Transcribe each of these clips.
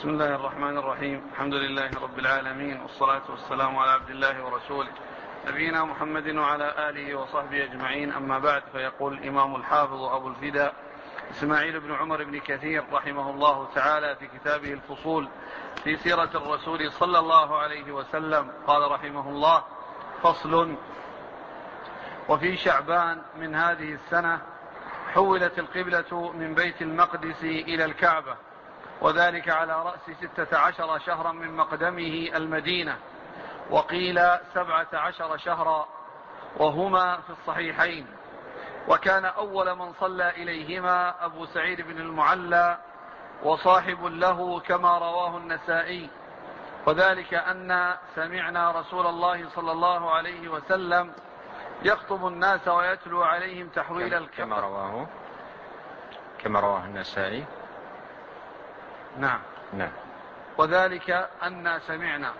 بسم الله الرحمن الرحيم. الحمد لله رب العالمين، والصلاة والسلام على عبد الله ورسوله نبينا محمد وعلى آله وصحبه أجمعين. أما بعد، فيقول الإمام الحافظ أبو الفداء إسماعيل بن عمر بن كثير رحمه الله تعالى في كتابه الفصول في سيرة الرسول صلى الله عليه وسلم، قال رحمه الله: فصل. وفي شعبان من هذه السنة حولت القبلة من بيت المقدس إلى الكعبة، وذلك على رأس 16 شهرا من مقدمه المدينة، وقيل 17 شهرا، وهما في الصحيحين. وكان أول من صلى إليهما أبو سعيد بن المعلى وصاحب له، كما رواه النسائي، وذلك أن سمعنا رسول الله صلى الله عليه وسلم يخطب الناس ويتلو عليهم تحويل الكعبة. كما رواه النسائي. نعم. وذلك أن سمعنا،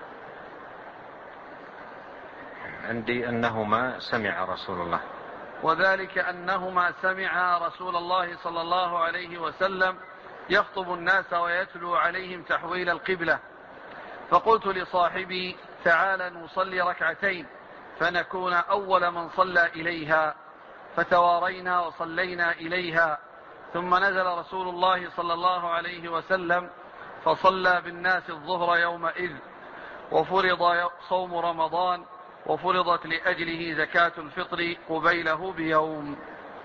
عندي أنهما سمع رسول الله، وذلك أنهما سمع رسول الله صلى الله عليه وسلم يخطب الناس ويتلو عليهم تحويل القبلة. فقلت لصاحبي: تعال نصلي ركعتين فنكون أول من صلى إليها. فتوارينا وصلينا إليها، ثم نزل رسول الله صلى الله عليه وسلم فصلى بالناس الظهر يومئذ، وفرض صوم رمضان، وفرضت لأجله زكاة الفطر قبيله بيوم.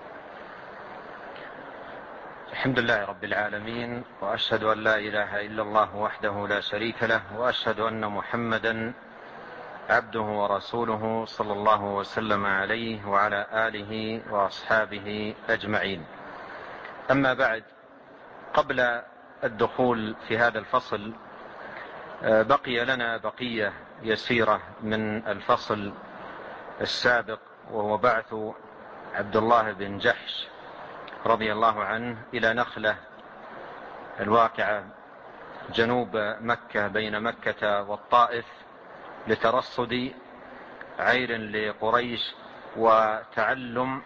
الحمد لله رب العالمين، وأشهد أن لا إله إلا الله وحده لا شريك له، وأشهد أن محمدا عبده ورسوله صلى الله وسلم عليه وعلى آله وأصحابه أجمعين. أما بعد، قبل الدخول في هذا الفصل بقي لنا بقية يسيرة من الفصل السابق، وهو بعث عبد الله بن جحش رضي الله عنه إلى نخلة الواقعة جنوب مكة بين مكة والطائف لترصد عير لقريش وتعلم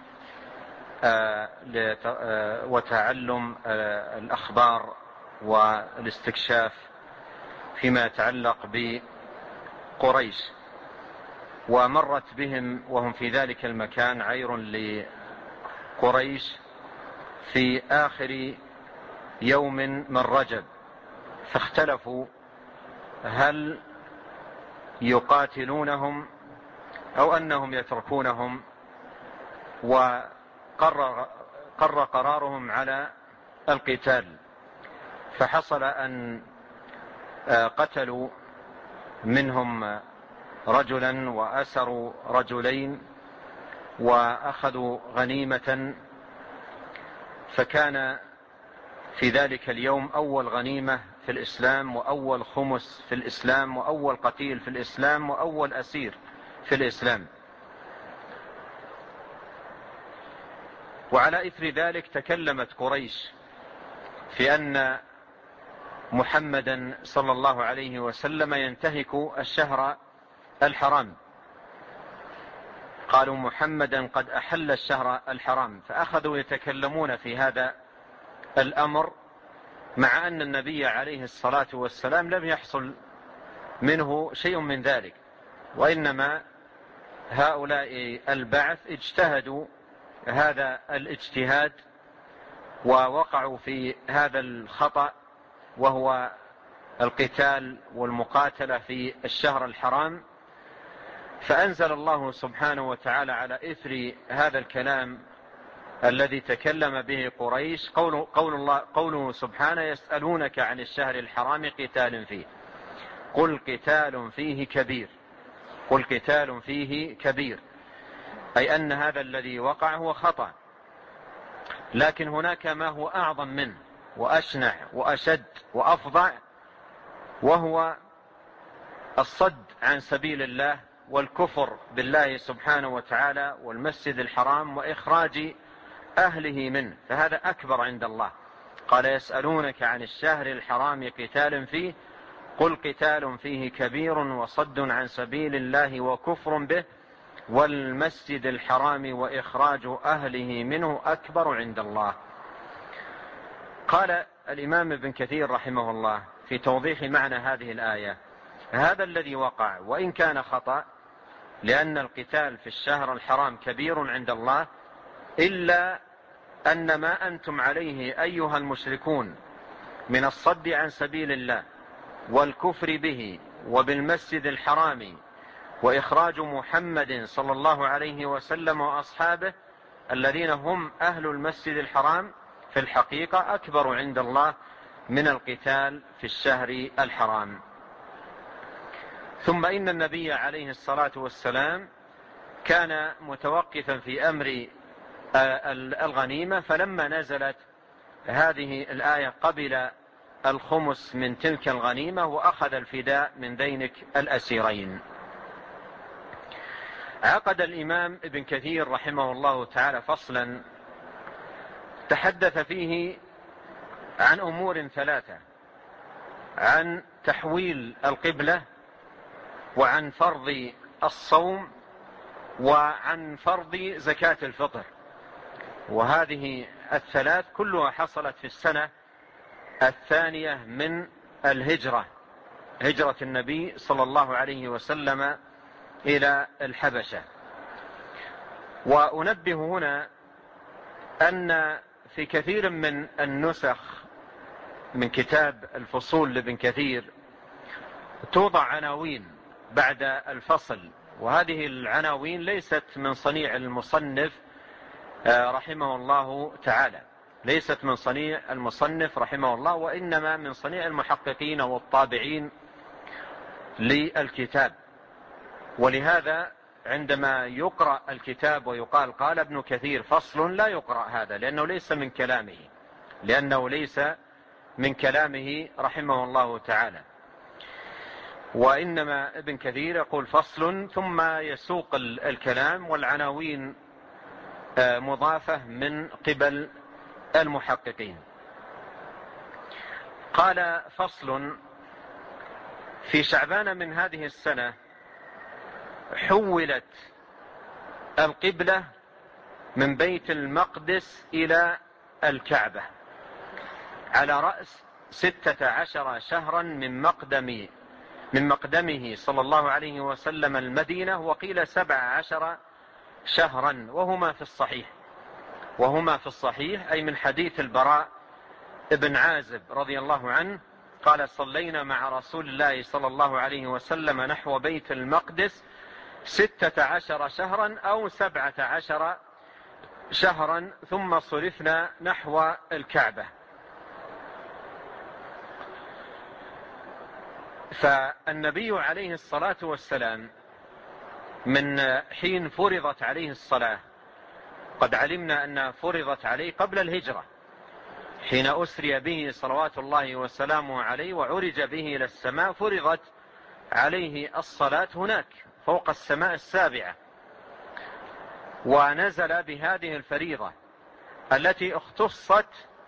الأخبار والاستكشاف فيما يتعلق بقريش. ومرت بهم وهم في ذلك المكان عير لقريش في آخر يوم من رجب، فاختلفوا هل يقاتلونهم أو أنهم يتركونهم، وقرر قرارهم على القتال. فحصل أن قتلوا منهم رجلا وأسروا رجلين وأخذوا غنيمة، فكان في ذلك اليوم أول غنيمة في الإسلام، وأول خمس في الإسلام، وأول قتيل في الإسلام، وأول أسير في الإسلام. وعلى إثر ذلك تكلمت قريش في أن محمدا صلى الله عليه وسلم ينتهك الشهر الحرام. قالوا: محمدا قد أحل الشهر الحرام. فأخذوا يتكلمون في هذا الأمر، مع أن النبي عليه الصلاة والسلام لم يحصل منه شيء من ذلك، وإنما هؤلاء البعث اجتهدوا هذا الاجتهاد ووقعوا في هذا الخطأ، وهو القتال والمقاتلة في الشهر الحرام. فأنزل الله سبحانه وتعالى على إثر هذا الكلام الذي تكلم به قريش قوله سبحانه: يسألونك عن الشهر الحرام قتال فيه، قل قتال فيه كبير. قل قتال فيه كبير، أي أن هذا الذي وقع هو خطأ، لكن هناك ما هو أعظم منه وأشنع وأشد وأفظع، وهو الصد عن سبيل الله والكفر بالله سبحانه وتعالى والمسجد الحرام وإخراج أهله منه، فهذا أكبر عند الله. قال: يسألونك عن الشهر الحرام قتال فيه، قل قتال فيه كبير وصد عن سبيل الله وكفر به والمسجد الحرام وإخراج أهله منه أكبر عند الله. قال الإمام ابن كثير رحمه الله في توضيح معنى هذه الآية: هذا الذي وقع وإن كان خطأ، لأن القتال في الشهر الحرام كبير عند الله، إلا أن ما أنتم عليه أيها المشركون من الصد عن سبيل الله والكفر به وبالمسجد الحرام وإخراج محمد صلى الله عليه وسلم وأصحابه الذين هم أهل المسجد الحرام في الحقيقة أكبر عند الله من القتال في الشهر الحرام. ثم إن النبي عليه الصلاة والسلام كان متوقفا في أمر الغنيمة، فلما نزلت هذه الآية قبل الخمس من تلك الغنيمة وأخذ الفداء من دينك الأسيرين. عقد الإمام ابن كثير رحمه الله تعالى فصلا تحدث فيه عن أمور ثلاثة: عن تحويل القبلة، وعن فرض الصوم، وعن فرض زكاة الفطر. وهذه الثلاث كلها حصلت في السنة الثانية من الهجرة، هجرة النبي صلى الله عليه وسلم إلى الحبشة. وأنبه هنا أن في كثير من النسخ من كتاب الفصول لابن كثير توضع عناوين بعد الفصل، وهذه العناوين ليست من صنيع المصنف رحمه الله تعالى، ليست من صنيع المصنف رحمه الله، وإنما من صنيع المحققين والطابعين للكتاب. ولهذا عندما يقرأ الكتاب ويقال قال ابن كثير فصل، لا يقرأ هذا، لأنه ليس من كلامه رحمه الله تعالى، وإنما ابن كثير يقول فصل ثم يسوق الكلام، والعناوين مضافة من قبل المحققين. قال فصل: في شعبان من هذه السنة حولت القبلة من بيت المقدس إلى الكعبة على رأس 16 شهرا من مقدمه صلى الله عليه وسلم المدينة، وقيل 17 شهرا، وهما في الصحيح أي من حديث البراء ابن عازب رضي الله عنه قال: صلينا مع رسول الله صلى الله عليه وسلم نحو بيت المقدس 16 شهرا أو 17 شهرا ثم صرفنا نحو الكعبة. فالنبي عليه الصلاة والسلام من حين فرضت عليه الصلاة، قد علمنا أنها فرضت عليه قبل الهجرة، حين أسري به صلوات الله وسلامه عليه وعرج به إلى السماء، فرضت عليه الصلاة هناك فوق السماء السابعة، ونزل بهذه الفريضة التي اختصت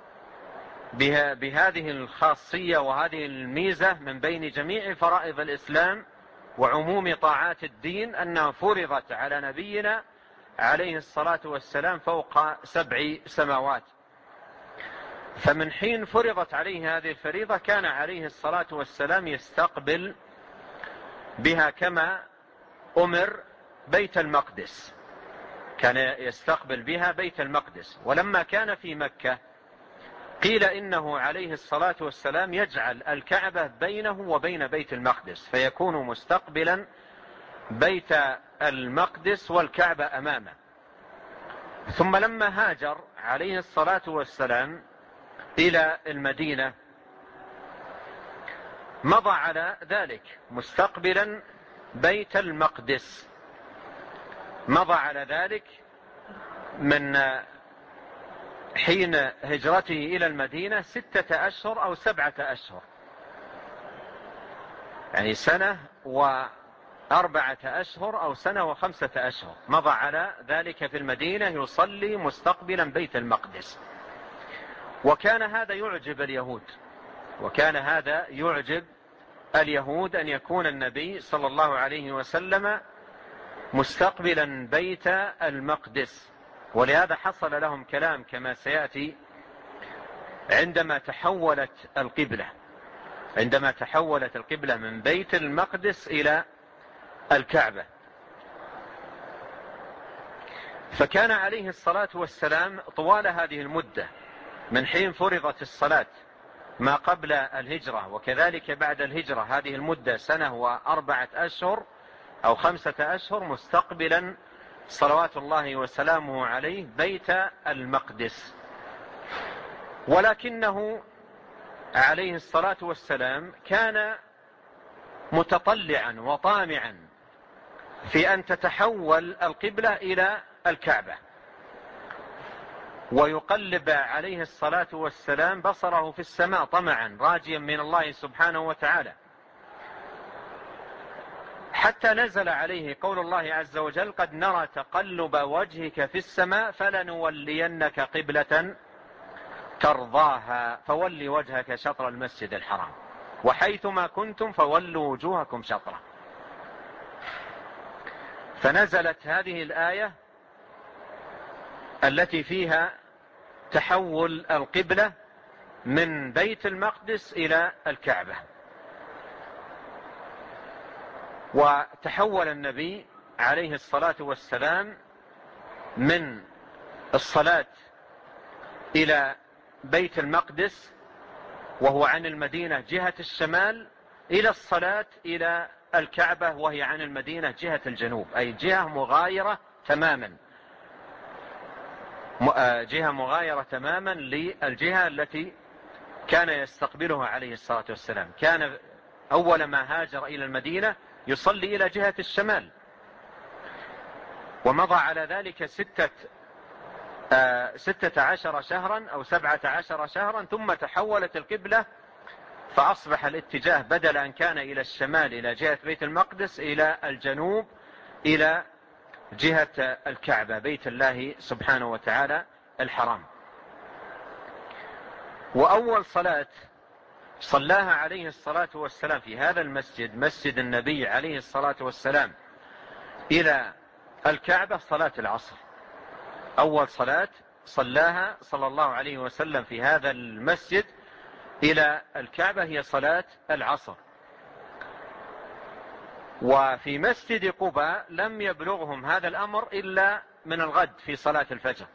بهذه الخاصية وهذه الميزة من بين جميع فرائض الإسلام وعموم طاعات الدين، أنها فرضت على نبينا عليه الصلاة والسلام فوق 7 سماوات. فمن حين فرضت عليه هذه الفريضة كان عليه الصلاة والسلام يستقبل بها كما أمر بيت المقدس، كان يستقبل بها بيت المقدس. ولما كان في مكة قيل إنه عليه الصلاة والسلام يجعل الكعبة بينه وبين بيت المقدس، فيكون مستقبلا بيت المقدس والكعبة أمامه. ثم لما هاجر عليه الصلاة والسلام إلى المدينة مضى على ذلك مستقبلا بيت المقدس، مضى على ذلك من حين هجرته إلى المدينة 6 أشهر أو 7 أشهر، يعني 1 و4 أشهر أو 1 و5 أشهر، مضى على ذلك في المدينة يصلي مستقبلا بيت المقدس. وكان هذا يعجب اليهود أن يكون النبي صلى الله عليه وسلم مستقبلا بيت المقدس، ولهذا حصل لهم كلام كما سيأتي عندما تحولت القبلة من بيت المقدس إلى الكعبة. فكان عليه الصلاة والسلام طوال هذه المدة من حين فرضت الصلاة ما قبل الهجرة وكذلك بعد الهجرة، هذه المدة 1 و4 أشهر أو 5 أشهر، مستقبلا صلوات الله وسلامه عليه بيت المقدس. ولكنه عليه الصلاة والسلام كان متطلعا وطامعا في أن تتحول القبلة إلى الكعبة، ويقلب عليه الصلاة والسلام بصره في السماء طمعا راجيا من الله سبحانه وتعالى، حتى نزل عليه قول الله عز وجل: قد نرى تقلب وجهك في السماء فلنولينك قبلة ترضاها فول وجهك شطر المسجد الحرام وحيثما كنتم فولوا وجوهكم شطره. فنزلت هذه الآية التي فيها تحول القبلة من بيت المقدس إلى الكعبة. وتحول النبي عليه الصلاة والسلام من الصلاة إلى بيت المقدس وهو عن المدينة جهة الشمال إلى الصلاة إلى الكعبة وهي عن المدينة جهة الجنوب، أي جهة مغايرة تماما للجهة التي كان يستقبلها عليه الصلاة والسلام. كان أول ما هاجر إلى المدينة يصلي إلى جهة الشمال، ومضى على ذلك 16 شهرا أو 17 شهرا، ثم تحولت القبلة فأصبح الاتجاه بدل أن كان إلى الشمال إلى جهة بيت المقدس إلى الجنوب إلى جهة الكعبة بيت الله سبحانه وتعالى الحرام. وأول صلاة صلاها عليه الصلاة والسلام في هذا المسجد، مسجد النبي عليه الصلاة والسلام، إلى الكعبة صلاة العصر. أول صلاة صلاها صلى الله عليه وسلم في هذا المسجد إلى الكعبة هي صلاة العصر. وفي مسجد قباء لم يبلغهم هذا الأمر إلا من الغد في صلاة الفجر،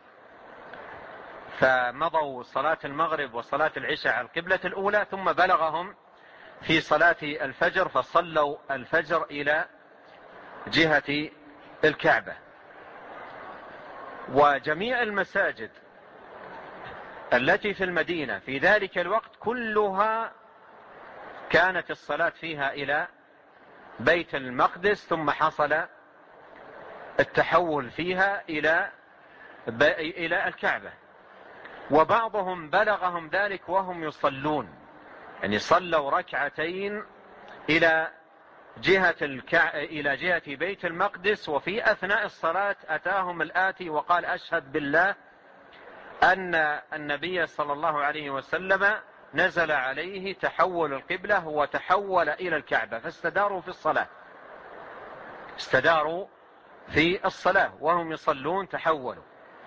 فمضوا صلاة المغرب وصلاة العشاء على القبلة الأولى، ثم بلغهم في صلاة الفجر فصلوا الفجر إلى جهة الكعبة. وجميع المساجد التي في المدينة في ذلك الوقت كلها كانت الصلاة فيها إلى بيت المقدس، ثم حصل التحول فيها إلى الكعبة. وبعضهم بلغهم ذلك وهم يصلون، يعني صلوا ركعتين إلى جهة بيت المقدس، وفي أثناء الصلاة أتاهم الآتي وقال: أشهد بالله أن النبي صلى الله عليه وسلم نزل عليه تحول القبلة وتحول إلى الكعبة. فاستداروا في الصلاة وهم يصلون تحولوا.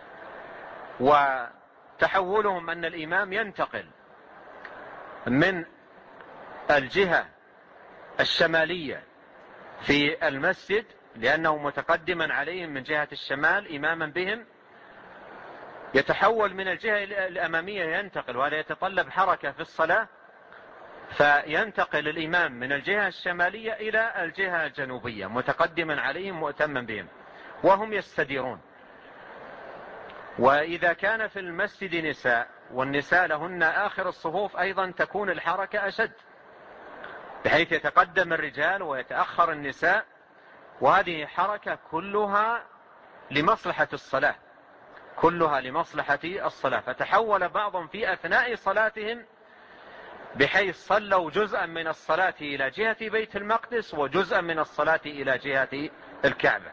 وتحولهم أن الإمام ينتقل من الجهة الشمالية في المسجد لأنه متقدما عليهم من جهة الشمال إماما بهم، يتحول من الجهة الأمامية ينتقل، وهذا يتطلب حركة في الصلاة، فينتقل الإمام من الجهة الشمالية إلى الجهة الجنوبية متقدما عليهم مؤتما بهم وهم يستديرون. وإذا كان في المسجد نساء والنساء لهن آخر الصفوف أيضا تكون الحركة أشد، بحيث يتقدم الرجال ويتأخر النساء، وهذه حركة كلها لمصلحة الصلاة. فتحول بعضهم في أثناء صلاتهم بحيث صلوا جزءا من الصلاة إلى جهة بيت المقدس وجزءا من الصلاة إلى جهة الكعبة.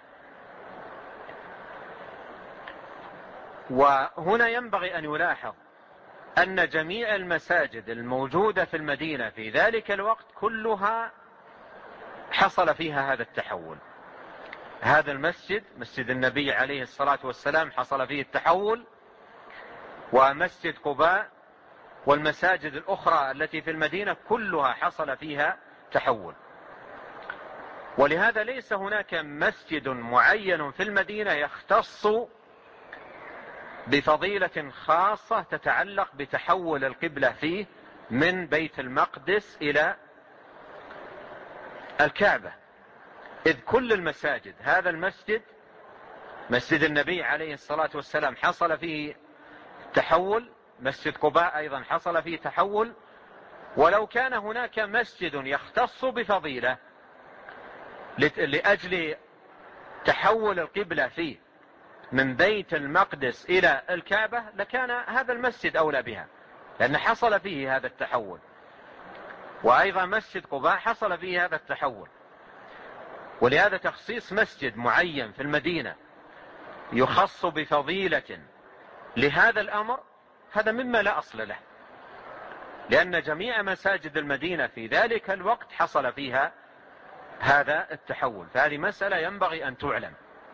وهنا ينبغي أن يلاحظ أن جميع المساجد الموجودة في المدينة في ذلك الوقت كلها حصل فيها هذا التحول. هذا المسجد، مسجد النبي عليه الصلاة والسلام، حصل فيه التحول، ومسجد قباء والمساجد الأخرى التي في المدينة كلها حصل فيها تحول. ولهذا ليس هناك مسجد معين في المدينة يختص بفضيلة خاصة تتعلق بتحول القبلة فيه من بيت المقدس إلى الكعبة، إذ كل المساجد، هذا المسجد مسجد النبي عليه الصلاة والسلام حصل فيه تحول، مسجد قباء أيضا حصل فيه تحول. ولو كان هناك مسجد يختص بفضيلة لأجل تحول القبلة فيه من بيت المقدس إلى الكعبة لكان هذا المسجد أولى بها، لأن حصل فيه هذا التحول. وأيضا مسجد قباء حصل فيه هذا التحول. ولهذا تخصيص مسجد معين في المدينة يخص بفضيلة لهذا الأمر هذا مما لا أصل له، لأن جميع مساجد المدينة في ذلك الوقت حصل فيها هذا التحول. فهذه مسألة ينبغي أن تعلم.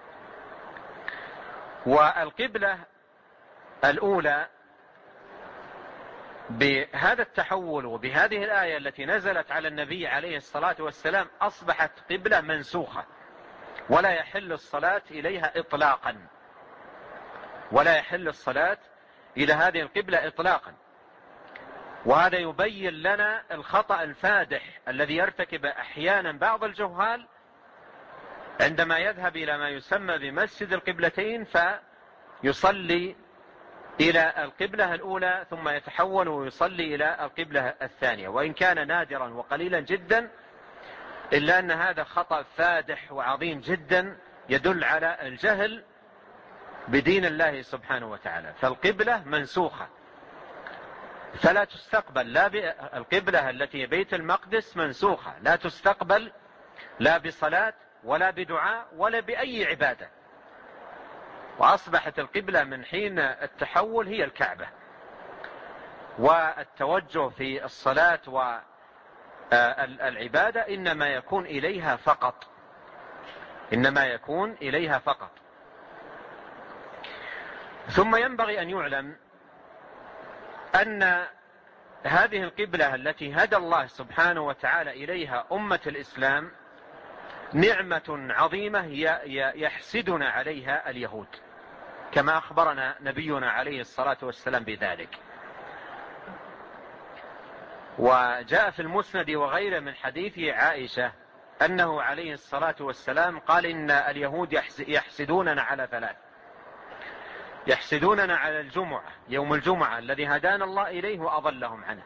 والقبلة الأولى بهذا التحول وبهذه الآية التي نزلت على النبي عليه الصلاة والسلام أصبحت قبلة منسوخة، ولا يحل الصلاة إليها إطلاقا، ولا يحل الصلاة إلى هذه القبلة إطلاقا. وهذا يبين لنا الخطأ الفادح الذي يرتكب أحيانا بعض الجهال عندما يذهب إلى ما يسمى بمسجد القبلتين فيصلي إلى القبلة الأولى ثم يتحول ويصلي إلى القبلة الثانية، وإن كان نادرا وقليلا جدا إلا أن هذا خطأ فادح وعظيم جدا يدل على الجهل بدين الله سبحانه وتعالى. فالقبلة منسوخة فلا تستقبل، لا القبلة التي بيت المقدس منسوخة لا تستقبل لا بصلاة ولا بدعاء ولا بأي عبادة، وأصبحت القبلة من حين التحول هي الكعبة، والتوجه في الصلاة والعبادة إنما يكون إليها فقط، إنما يكون إليها فقط. ثم ينبغي أن يعلم أن هذه القبلة التي هدى الله سبحانه وتعالى إليها أمة الإسلام نعمة عظيمة يحسدنا عليها اليهود، كما أخبرنا نبينا عليه الصلاة والسلام بذلك. وجاء في المسند وغيره من حديث عائشة أنه عليه الصلاة والسلام قال إن اليهود يحسدوننا على ثلاث: يحسدوننا على الجمعة، يوم الجمعة الذي هدانا الله إليه وأضلهم عنه،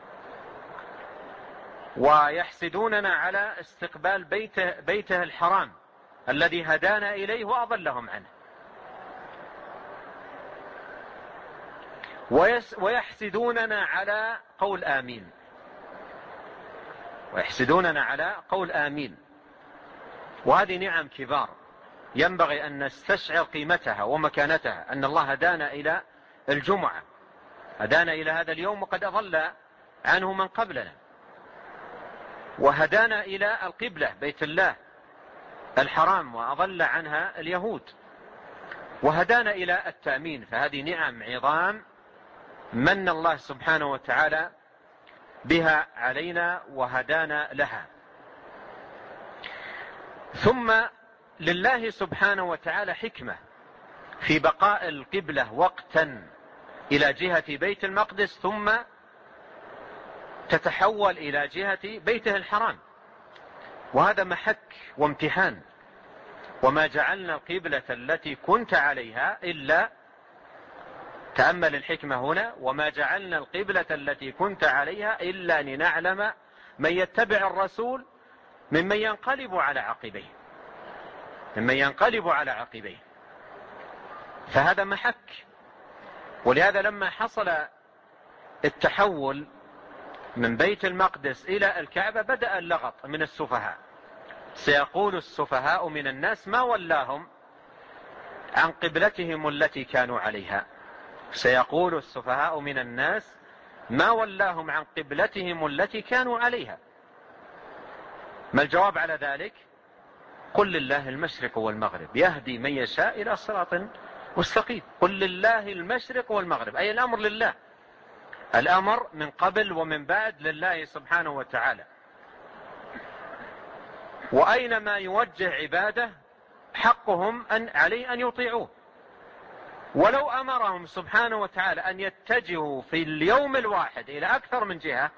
ويحسدوننا على استقبال بيته الحرام الذي هدانا إليه وأضلهم عنه، ويحسدوننا على قول آمين، ويحسدوننا على قول آمين. وهذه نعم كبار ينبغي أن نستشعر قيمتها ومكانتها، أن الله هدانا إلى الجمعة، هدانا إلى هذا اليوم وقد أضل عنه من قبلنا، وهدانا إلى القبلة بيت الله الحرام وأضل عنها اليهود، وهدانا إلى التأمين. فهذه نعم عظام من الله سبحانه وتعالى بها علينا وهدانا لها. ثم لله سبحانه وتعالى حكمة في بقاء القبلة وقتا إلى جهة بيت المقدس ثم تتحول إلى جهة بيته الحرام، وهذا محك وامتحان. وما جعلنا القبلة التي كنت عليها إلا، تأمل الحكمة هنا، وما جعلنا القبلة التي كنت عليها إلا لنعلم من يتبع الرسول ممن ينقلب على عقبيه، ممن ينقلب على عقبيه. فهذا محك. ولهذا لما حصل التحول من بيت المقدس إلى الكعبة بدأ اللغط من السفهاء. سيقول السفهاء من الناس ما ولاهم عن قبلتهم التي كانوا عليها، سيقول السفهاء من الناس ما ولاهم عن قبلتهم التي كانوا عليها. ما الجواب على ذلك؟ قل لله المشرق والمغرب يهدي من يشاء إلى صراط مستقيم. قل لله المشرق والمغرب، أي الأمر لله، الأمر من قبل ومن بعد لله سبحانه وتعالى، وأينما يوجه عباده حقهم عليه أن يطيعوه. ولو أمرهم سبحانه وتعالى أن يتجهوا في اليوم الواحد إلى أكثر من جهة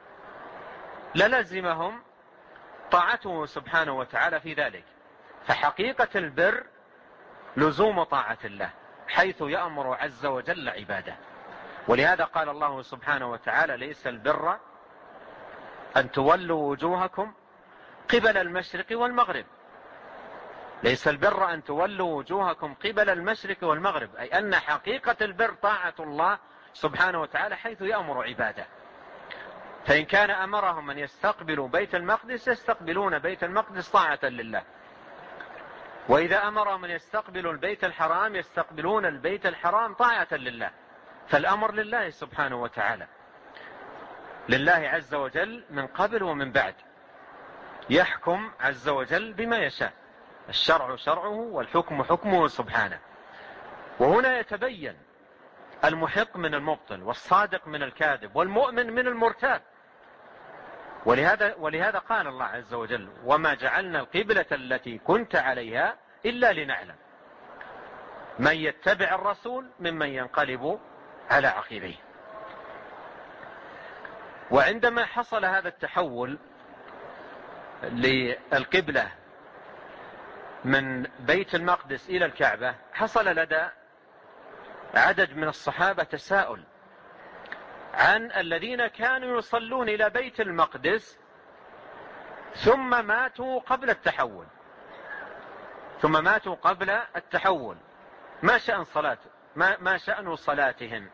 للزمهم طاعته سبحانه وتعالى في ذلك. فحقيقة البر لزوم طاعة الله حيث يأمر عز وجل عباده. ولهذا قال الله سبحانه وتعالى: ليس البر أن تولوا وجوهكم قبل المشرق والمغرب. ليس البر أن تولوا وجوهكم قبل المشرق والمغرب، أي أن حقيقة البر طاعة الله سبحانه وتعالى حيث يأمر عباده. فإن كان أمرهم أن يستقبلوا بيت المقدس يستقبلون بيت المقدس طاعة لله، وإذا أمرهم أن يستقبلوا البيت الحرام يستقبلون البيت الحرام طاعة لله. فالأمر لله سبحانه وتعالى، لله عز وجل من قبل ومن بعد، يحكم عز وجل بما يشاء، الشرع شرعه والحكم حكمه سبحانه. وهنا يتبين المحق من المبطل والصادق من الكاذب والمؤمن من المرتاب. ولهذا قال الله عز وجل: وما جعلنا القبلة التي كنت عليها إلا لنعلم من يتبع الرسول ممن ينقلب على عقبيه. وعندما حصل هذا التحول للقبلة من بيت المقدس إلى الكعبة حصل لدى عدد من الصحابة تساؤل عن الذين كانوا يصلون إلى بيت المقدس ثم ماتوا قبل التحول. ما شأن صلاتهم؟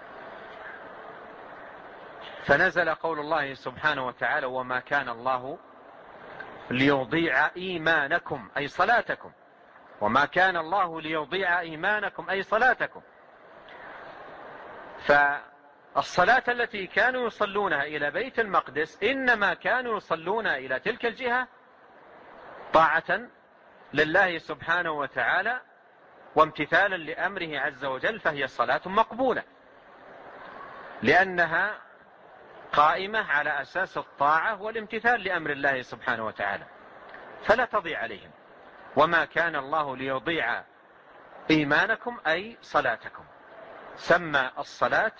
فنزل قول الله سبحانه وتعالى: وما كان الله ليضيع إيمانكم أي صلاتكم. وما كان الله ليضيع إيمانكم أي صلاتكم. فالصلاة التي كانوا يصلونها إلى بيت المقدس إنما كانوا يصلون إلى تلك الجهة طاعة لله سبحانه وتعالى وامتثالا لأمره عز وجل، فهي صلاة مقبولة لأنها قائمة على أساس الطاعة والامتثال لأمر الله سبحانه وتعالى، فلا تضيع عليهم. وما كان الله ليضيع إيمانكم أي صلاتكم. سمى الصلاة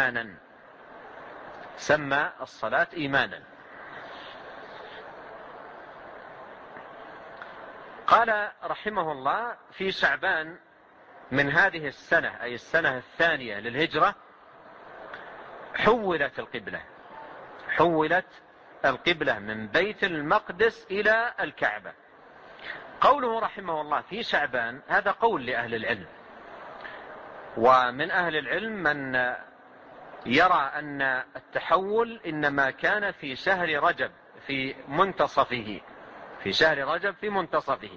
إيمانا. قال رحمه الله: في شعبان من هذه السنة أي السنة الثانية للهجرة حولت القبلة من بيت المقدس إلى الكعبة. قوله رحمه الله في شعبان هذا قول لأهل العلم، ومن أهل العلم من يرى أن التحول إنما كان في شهر رجب في منتصفه.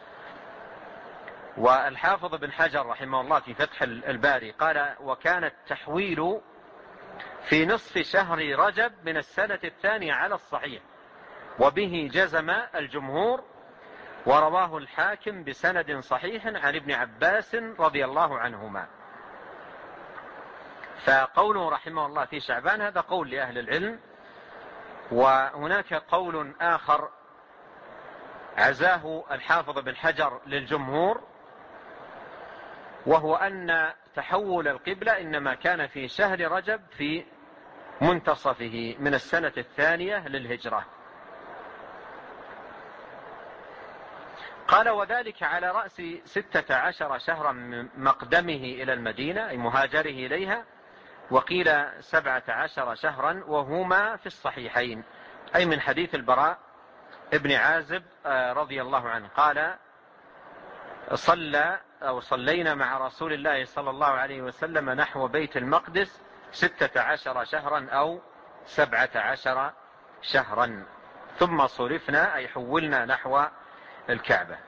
والحافظ بن حجر رحمه الله في فتح الباري قال: وكان التحويل في نصف شهر رجب من السنة الثانية على الصحيح، وبه جزم الجمهور، ورواه الحاكم بسند صحيح عن ابن عباس رضي الله عنهما. فقوله رحمه الله في شعبان هذا قول لأهل العلم. وهناك قول آخر عزاه الحافظ بن حجر للجمهور، وهو أن تحول القبلة إنما كان في شهر رجب في منتصفه من السنة الثانية للهجرة. قال: وذلك على رأس 16 شهرا من مقدمه إلى المدينة أي مهاجره إليها، وقيل 17 شهرا، وهما في الصحيحين أي من حديث البراء ابن عازب رضي الله عنه قال: صلينا مع رسول الله صلى الله عليه وسلم نحو بيت المقدس 16 شهرا أو 17 شهرا ثم صرفنا أي حولنا نحو الكعبة.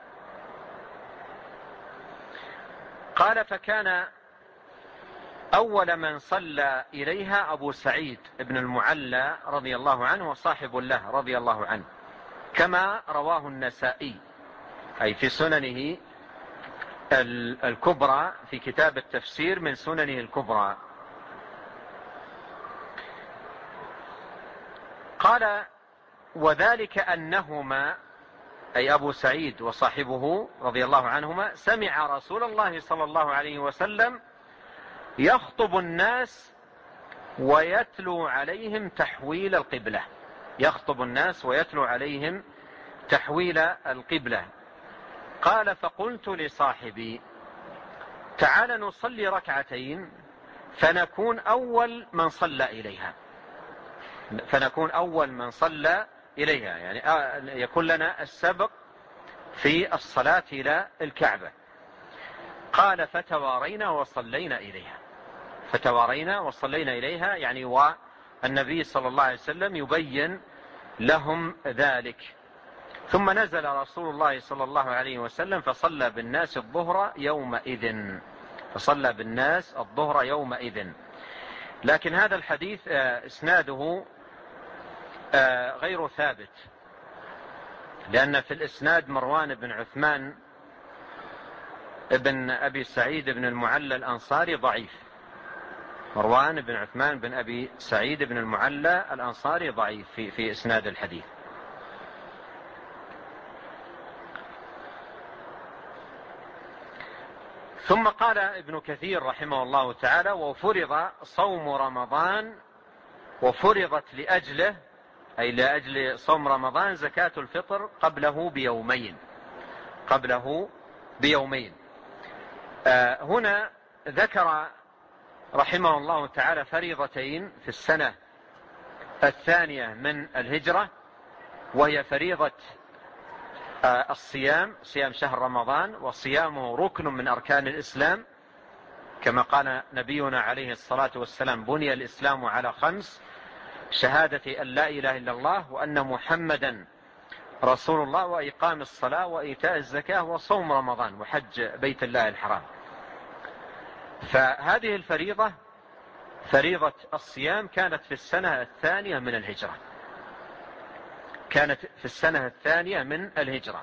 قال: فكان أول من صلى إليها أبو سعيد بن المعلى رضي الله عنه وصاحب له رضي الله عنه، كما رواه النسائي أي في سننه الكبرى في كتاب التفسير من سننه الكبرى. قال وذلك أنهما أي أبو سعيد وصاحبه رضي الله عنهما سمع رسول الله صلى الله عليه وسلم يخطب الناس ويتلو عليهم تحويل القبلة. يخطب الناس ويتلو عليهم تحويل القبلة. قال فقلت لصاحبي تعال نصلي ركعتين فنكون أول من صلى إليها. فنكون أول من صلى إليها يعني يكون لنا السبق في الصلاة إلى الكعبة. قال فتوارينا وصلينا إليها. فتوارينا وصلينا إليها يعني والنبي صلى الله عليه وسلم يبين لهم ذلك. ثم نزل رسول الله صلى الله عليه وسلم فصلى بالناس الظهر يومئذ. فصلى بالناس الظهر يومئذ. لكن هذا الحديث إسناده غير ثابت، لأن في الإسناد مروان بن عثمان ابن أبي سعيد بن المعلى الأنصاري ضعيف. مروان بن عثمان بن أبي سعيد بن المعلى الأنصاري ضعيف في إسناد الحديث. ثم قال ابن كثير رحمه الله تعالى وفرض صوم رمضان وفرضت لأجله أي لأجل صوم رمضان زكاة الفطر قبله بيومين. قبله بيومين. هنا ذكر رحمه الله تعالى فريضتين في السنة الثانية من الهجرة، وهي فريضة الصيام، صيام شهر رمضان، وصيامه ركن من أركان الإسلام كما قال نبينا عليه الصلاة والسلام بني الإسلام على 5: شهادة أن لا إله إلا الله وأن محمدا رسول الله وإقام الصلاة وإيتاء الزكاة وصوم رمضان وحج بيت الله الحرام. فهذه الفريضة فريضة الصيام كانت في السنة الثانية من الهجرة. كانت في السنة الثانية من الهجرة.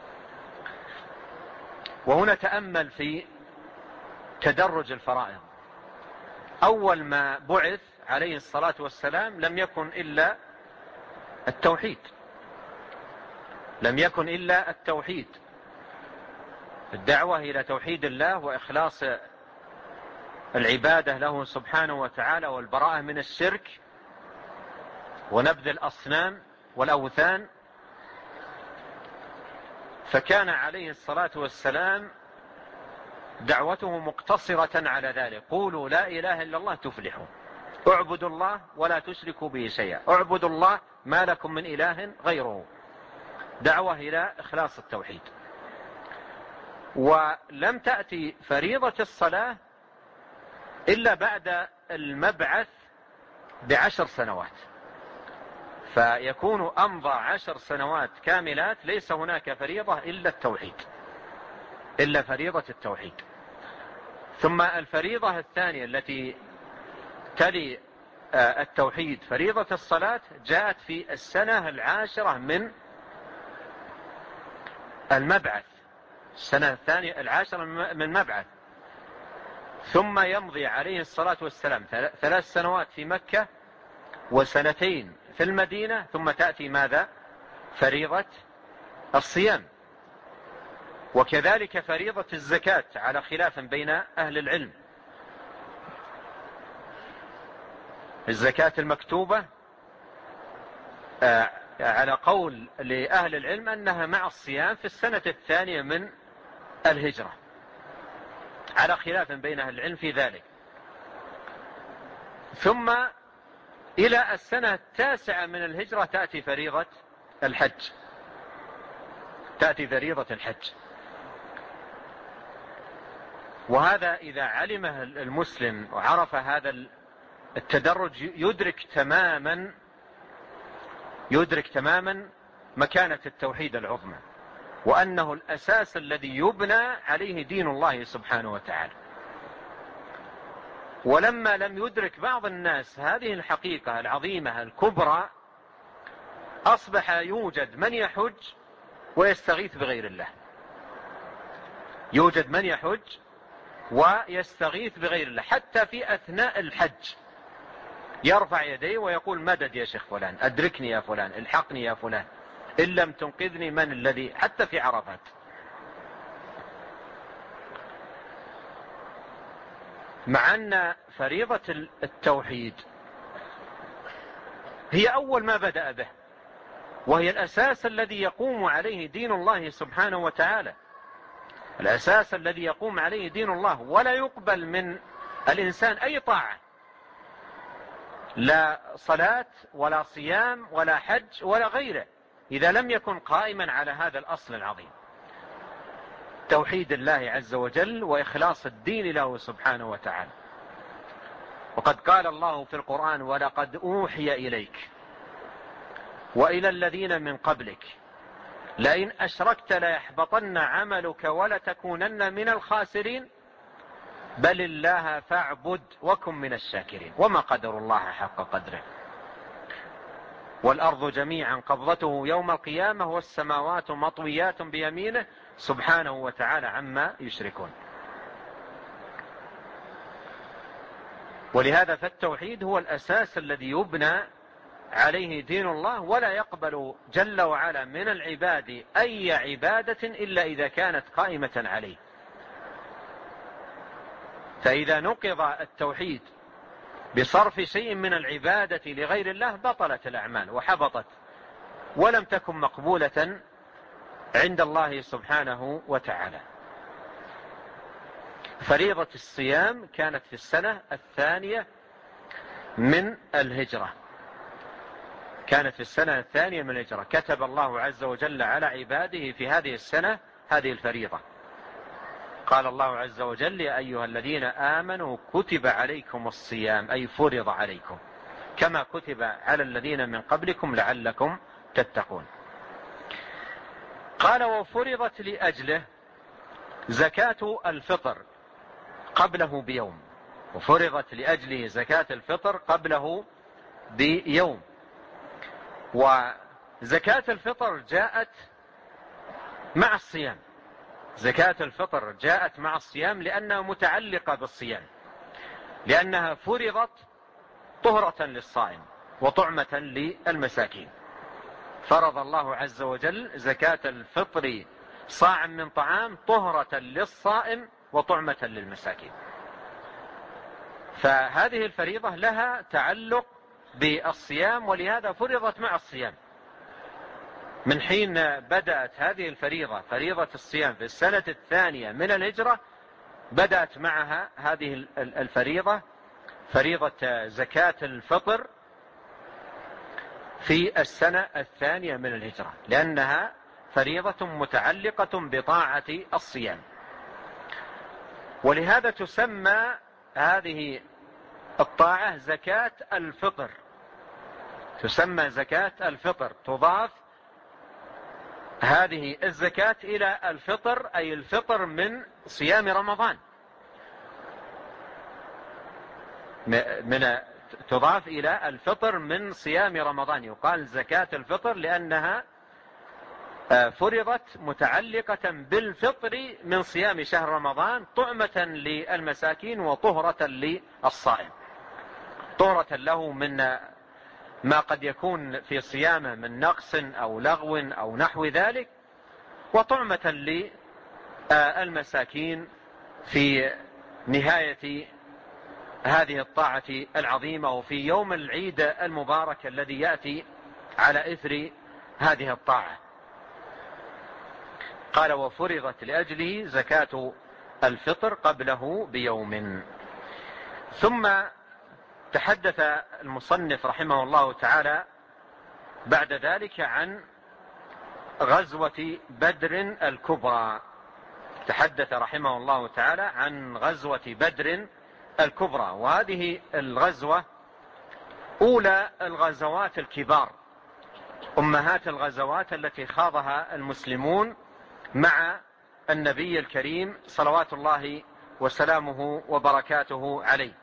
وهنا تأمل في تدرج الفرائض. أول ما بعث عليه الصلاة والسلام لم يكن إلا التوحيد. لم يكن إلا التوحيد، الدعوة إلى توحيد الله وإخلاص العبادة له سبحانه وتعالى والبراءة من الشرك ونبذ الأصنام والأوثان. فكان عليه الصلاة والسلام دعوته مقتصرة على ذلك: قولوا لا إله إلا الله تفلحوا، اعبدوا الله ولا تشركوا به شيئا، اعبدوا الله ما لكم من إله غيره. دعوة إلى إخلاص التوحيد. ولم تأتي فريضة الصلاة إلا بعد المبعث ب10 سنوات، فيكون أمضى 10 سنوات كاملات ليس هناك فريضة إلا التوحيد، إلا فريضة التوحيد. ثم الفريضة الثانية التي تلي التوحيد فريضة الصلاة جاءت في السنة 10 من المبعث، السنة 10 من المبعث. ثم يمضي عليه الصلاة والسلام 3 سنوات في مكة وسنتين في المدينة، ثم تأتي ماذا؟ فريضة الصيام. وكذلك فريضة الزكاة على خلاف بين أهل العلم. الزكاة المكتوبة على قول لأهل العلم أنها مع الصيام في السنة الثانية من الهجرة، على خلاف بين أهل العلم في ذلك. ثم إلى السنة 9 من الهجرة تأتي فريضة الحج، تأتي فريضة الحج. وهذا إذا علمه المسلم وعرف هذا التدرج يدرك تماما مكانة التوحيد العظمى، وأنه الأساس الذي يبنى عليه دين الله سبحانه وتعالى. ولما لم يدرك بعض الناس هذه الحقيقة العظيمة الكبرى، أصبح يوجد من يحج ويستغيث بغير الله. يوجد من يحج ويستغيث بغير الله حتى في أثناء الحج. يرفع يديه ويقول مدد يا شيخ فلان، أدركني يا فلان، الحقني يا فلان، إن لم تنقذني من الذي، حتى في عرفات. مع أن فريضة التوحيد هي أول ما بدأ به، وهي الأساس الذي يقوم عليه دين الله سبحانه وتعالى، الأساس الذي يقوم عليه دين الله. ولا يقبل من الإنسان أي طاعة، لا صلاة ولا صيام ولا حج ولا غيره، إذا لم يكن قائما على هذا الأصل العظيم، توحيد الله عز وجل وإخلاص الدين له سبحانه وتعالى. وقد قال الله في القرآن: ولقد أوحي إليك وإلى الذين من قبلك لئن أشركت ليحبطن عملك ولتكونن من الخاسرين بل الله فاعبد وكن من الشاكرين وما قدر الله حق قدره والأرض جميعا قبضته يوم القيامة والسماوات مطويات بيمينه سبحانه وتعالى عما يشركون. ولهذا فالتوحيد هو الأساس الذي يبنى عليه دين الله، ولا يقبل جل وعلا من العباد أي عبادة إلا إذا كانت قائمة عليه. فإذا نقض التوحيد بصرف شيء من العبادة لغير الله بطلت الأعمال وحبطت ولم تكن مقبولة عند الله سبحانه وتعالى. فريضة الصيام كانت في السنة الثانية من الهجرة، كانت في السنة الثانية من الهجرة، كتب الله عز وجل على عباده في هذه السنة هذه الفريضة. قال الله عز وجل: يا أيها الذين آمنوا كتب عليكم الصيام، أي فرض عليكم كما كتب على الذين من قبلكم لعلكم تتقون. قال: وفرضت لأجله زكاة الفطر قبله بيوم، وفرضت لأجله زكاة الفطر قبله بيوم. وزكاة الفطر جاءت مع الصيام، زكاة الفطر جاءت مع الصيام لأنها متعلقة بالصيام، لأنها فرضت طهرة للصائم وطعمة للمساكين. فرض الله عز وجل زكاة الفطر صاع من طعام طهرة للصائم وطعمة للمساكين. فهذه الفريضة لها تعلق بالصيام، ولهذا فرضت مع الصيام. من حين بدأت هذه الفريضة، فريضة الصيام، في السنة الثانية من الهجرة، بدأت معها هذه الفريضة، فريضة زكاة الفطر، في السنة الثانية من الهجرة، لأنها فريضة متعلقة بطاعة الصيام. ولهذا تسمى هذه الطاعة زكاة الفطر، تسمى زكاة الفطر. تضاف هذه الزكاة إلى الفطر، أي الفطر من صيام رمضان، تضاف إلى الفطر من صيام رمضان. يقال زكاة الفطر لأنها فرضت متعلقة بالفطر من صيام شهر رمضان، طعمة للمساكين وطهرة للصائم، طهرة له من ما قد يكون في صيامه من نقص أو لغو أو نحو ذلك، وطعمة للمساكين في نهاية هذه الطاعة العظيمة وفي يوم العيد المبارك الذي يأتي على إثر هذه الطاعة. قال: وفرضت لأجله زكاة الفطر قبله بيوم. ثم تحدث المصنف رحمه الله تعالى بعد ذلك عن غزوة بدر الكبرى. تحدث رحمه الله تعالى عن غزوة بدر الكبرى، وهذه الغزوة أولى الغزوات الكبار، أمهات الغزوات التي خاضها المسلمون مع النبي الكريم صلوات الله وسلامه وبركاته عليه.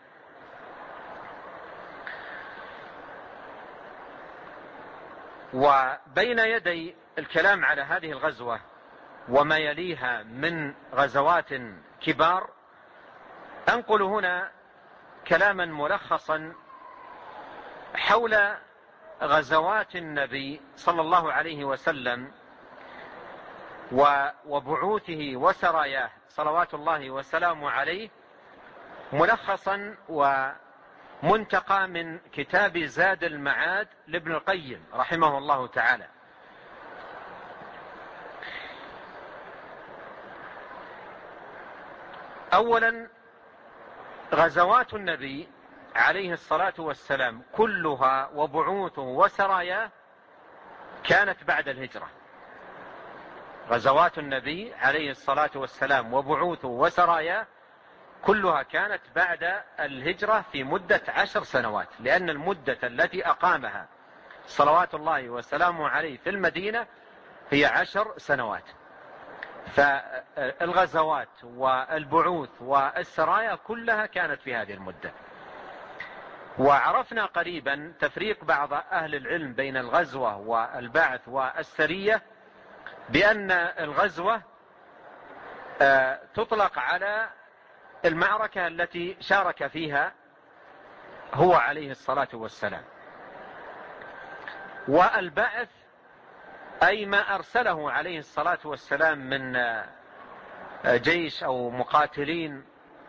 وبين يدي الكلام على هذه الغزوة وما يليها من غزوات كبار، أنقل هنا كلاما ملخصا حول غزوات النبي صلى الله عليه وسلم وبعوثه وسراياه صلوات الله وسلامه عليه ملخصا ومنتقى من كتاب زاد المعاد لابن القيم رحمه الله تعالى. أولا، غزوات النبي عليه الصلاة والسلام كلها وبعوثه وسراياه كانت بعد الهجرة. غزوات النبي عليه الصلاة والسلام وبعوثه وسراياه كلها كانت بعد الهجرة في مدة 10 سنوات، لأن المدة التي أقامها صلوات الله وسلامه عليه في المدينة هي 10 سنوات. فالغزوات والبعوث والسرايا كلها كانت في هذه المدة. وعرفنا قريبا تفريق بعض أهل العلم بين الغزوة والبعث والسرية، بأن الغزوة تطلق على المعركة التي شارك فيها هو عليه الصلاة والسلام، والبعث أي ما أرسله عليه الصلاة والسلام من جيش أو مقاتلين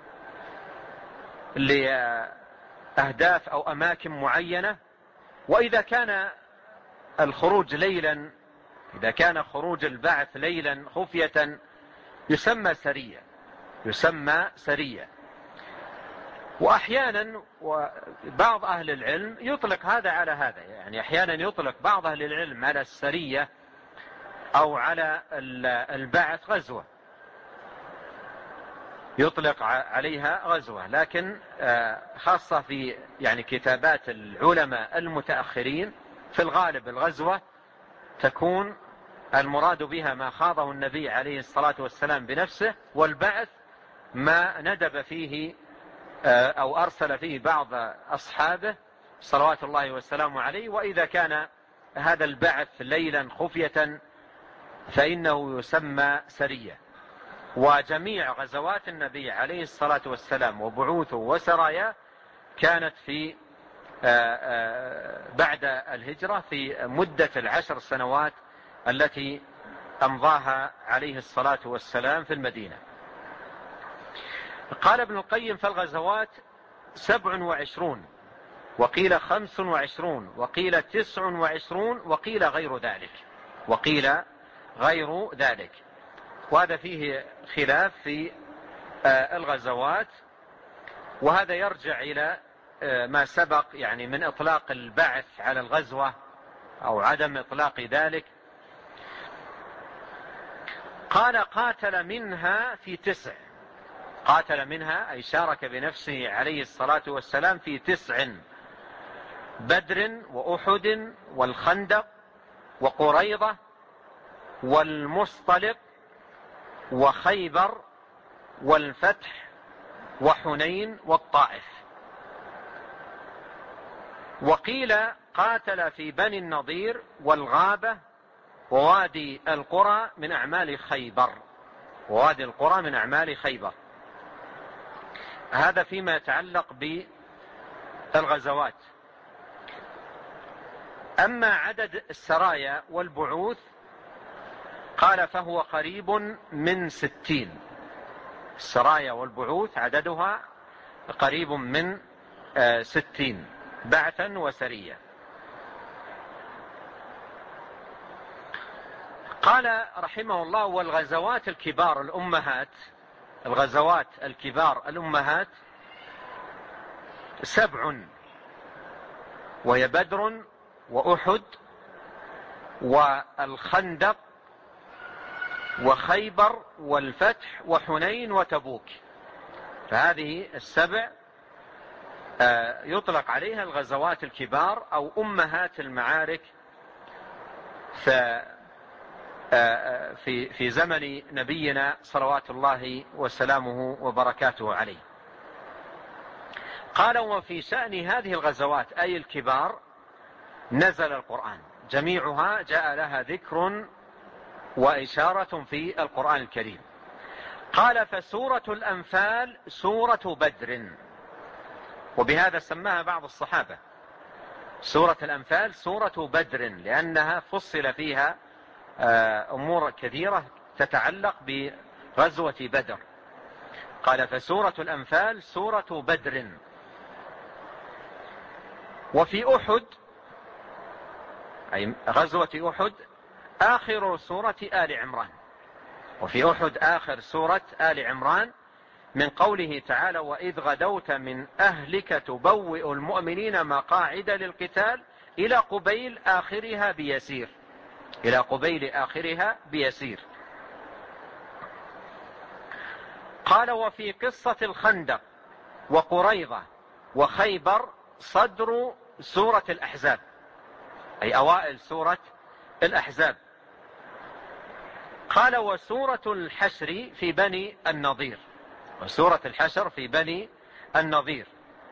لأهداف أو أماكن معينة. وإذا كان الخروج ليلا، إذا كان خروج البعث ليلا خفية يسمى سرية، يسمى سرية. وأحيانا بعض أهل العلم يطلق هذا على هذا، يعني أحيانا يطلق بعض أهل العلم على السرية أو على البعث غزوة، يطلق عليها غزوة، لكن خاصة في يعني كتابات العلماء المتأخرين في الغالب الغزوة تكون المراد بها ما خاضه النبي عليه الصلاة والسلام بنفسه، والبعث ما ندب فيه أو أرسل فيه بعض أصحابه صلوات الله والسلام عليه. وإذا كان هذا البعث ليلا خفية فإنه يسمى سرية. وجميع غزوات النبي عليه الصلاة والسلام وبعوثه وسرايا كانت في بعد الهجرة في مدة 10 سنوات التي أمضاها عليه الصلاة والسلام في المدينة. قال ابن القيم: فالغزوات 27، وقيل 25، وقيل 29، وقيل غير ذلك، وقيل غير ذلك. وهذا فيه خلاف في الغزوات، وهذا يرجع إلى ما سبق يعني من إطلاق البعث على الغزوة أو عدم إطلاق ذلك. قال: قاتل منها في 9، قاتل منها أي شارك بنفسه عليه الصلاة والسلام في 9: بدر وأحد والخندق وقريضة والمصطلق وخيبر والفتح وحنين والطائف. وقيل قاتل في بني النضير والغابة ووادي القرى من أعمال خيبر، ووادي القرى من أعمال خيبر. هذا فيما يتعلق بالغزوات. أما عدد السرايا والبعوث قال فهو قريب من 60. السرايا والبعوث عددها قريب من 60 بعثا وسرية. قال رحمه الله: والغزوات الكبار الأمهات، الغزوات الكبار الأمهات 7، وهي بدر وأحد والخندق وخيبر والفتح وحنين وتبوك. فهذه 7 يطلق عليها الغزوات الكبار أو أمهات المعارك في زمن نبينا صلوات الله وسلامه وبركاته عليه. قال: وفي شأن هذه الغزوات أي الكبار نزل القرآن، جميعها جاء لها ذكر وإشارة في القرآن الكريم. قال: فسورة الأنفال سورة بدر، وبهذا سماها بعض الصحابة، سورة الأنفال سورة بدر، لأنها فصل فيها أمور كثيرة تتعلق بغزوة بدر. قال فسورة الأنفال سورة بدر. وفي أحد، أي غزوة أحد، آخر سورة آل عمران. وفي أحد آخر سورة آل عمران من قوله تعالى وإذ غدوت من أهلك تبوئ المؤمنين مقاعد للقتال إلى قبيل آخرها بيسير. إلى قبيل آخرها بيسير. قال وفي قصة الخندق وقريظة وخيبر صدر سورة الأحزاب، أي أوائل سورة الأحزاب. قال وسورة الحشر في بني النضير، وسورة الحشر في بني النضير.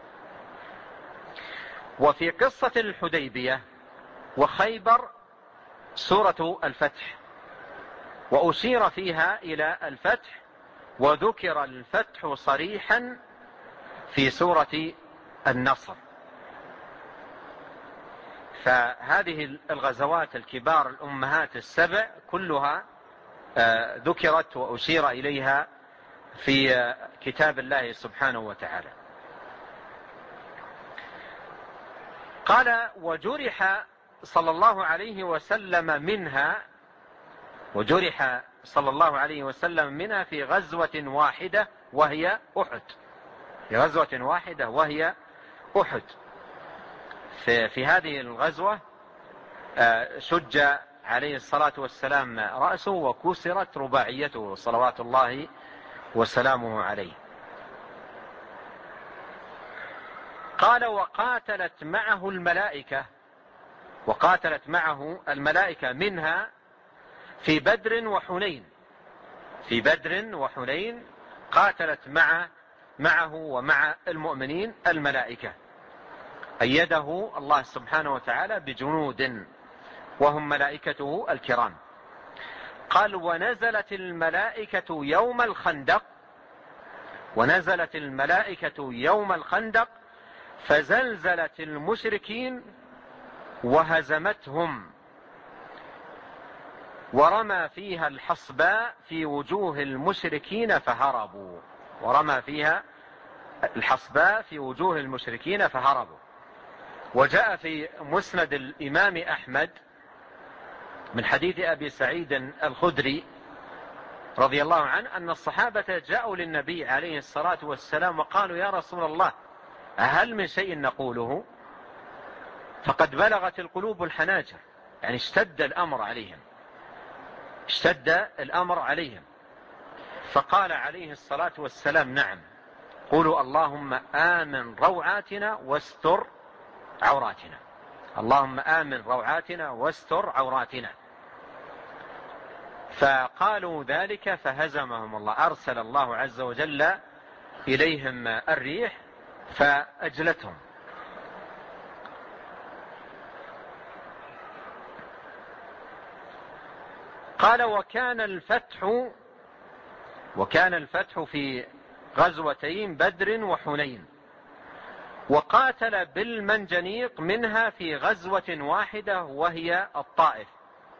وفي قصة الحديبية وخيبر سورة الفتح، وأشير فيها إلى الفتح، وذكر الفتح صريحا في سورة النصر. فهذه الغزوات الكبار الأمهات السبع كلها ذكرت وأشير إليها في كتاب الله سبحانه وتعالى. قال وجرح صلى الله عليه وسلم منها، وجرح صلى الله عليه وسلم منها في غزوة واحدة وهي أحد. في غزوة واحدة وهي أحد. في هذه الغزوة شج عليه الصلاة والسلام رأسه وكسرت رباعيته صلوات الله وسلامه عليه. قال وقاتلت معه الملائكة، وقاتلت معه الملائكة منها في بدر وحنين. في بدر وحنين قاتلت معه ومع المؤمنين الملائكة، أيده الله سبحانه وتعالى بجنود وهم ملائكته الكرام. قال ونزلت الملائكة يوم الخندق، ونزلت الملائكة يوم الخندق فزلزلت المشركين وهزمتهم، ورمى فيها الحصباء في وجوه المشركين فهربوا. ورمى فيها الحصباء في وجوه المشركين فهربوا. وجاء في مسند الإمام أحمد من حديث أبي سعيد الخدري رضي الله عنه أن الصحابة جاءوا للنبي عليه الصلاة والسلام وقالوا يا رسول الله هل من شيء نقوله؟ فقد بلغت القلوب الحناجر، يعني اشتد الأمر عليهم، اشتد الأمر عليهم. فقال عليه الصلاة والسلام نعم، قولوا اللهم آمن روعاتنا واستر عوراتنا، اللهم آمن روعاتنا واستر عوراتنا. فقالوا ذلك فهزمهم الله، أرسل الله عز وجل إليهم الريح فأجلتهم. قال وكان الفتح في غزوتين بدر وحنين، وقاتل بالمنجنيق منها في غزوة واحدة وهي الطائف،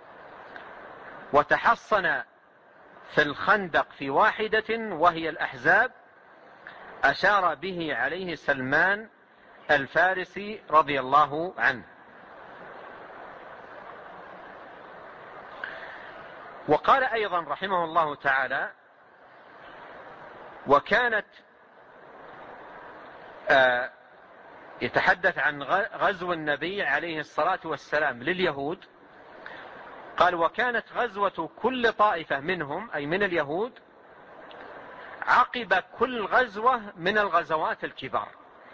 وتحصن في الخندق في واحدة وهي الأحزاب، أشار به عليه سلمان الفارسي رضي الله عنه. وقال أيضا رحمه الله تعالى وكانت يتحدث عن غزو النبي عليه الصلاة والسلام لليهود. قال وكانت غزوة كل طائفة منهم أي من اليهود عقب كل غزوة من الغزوات الكبار.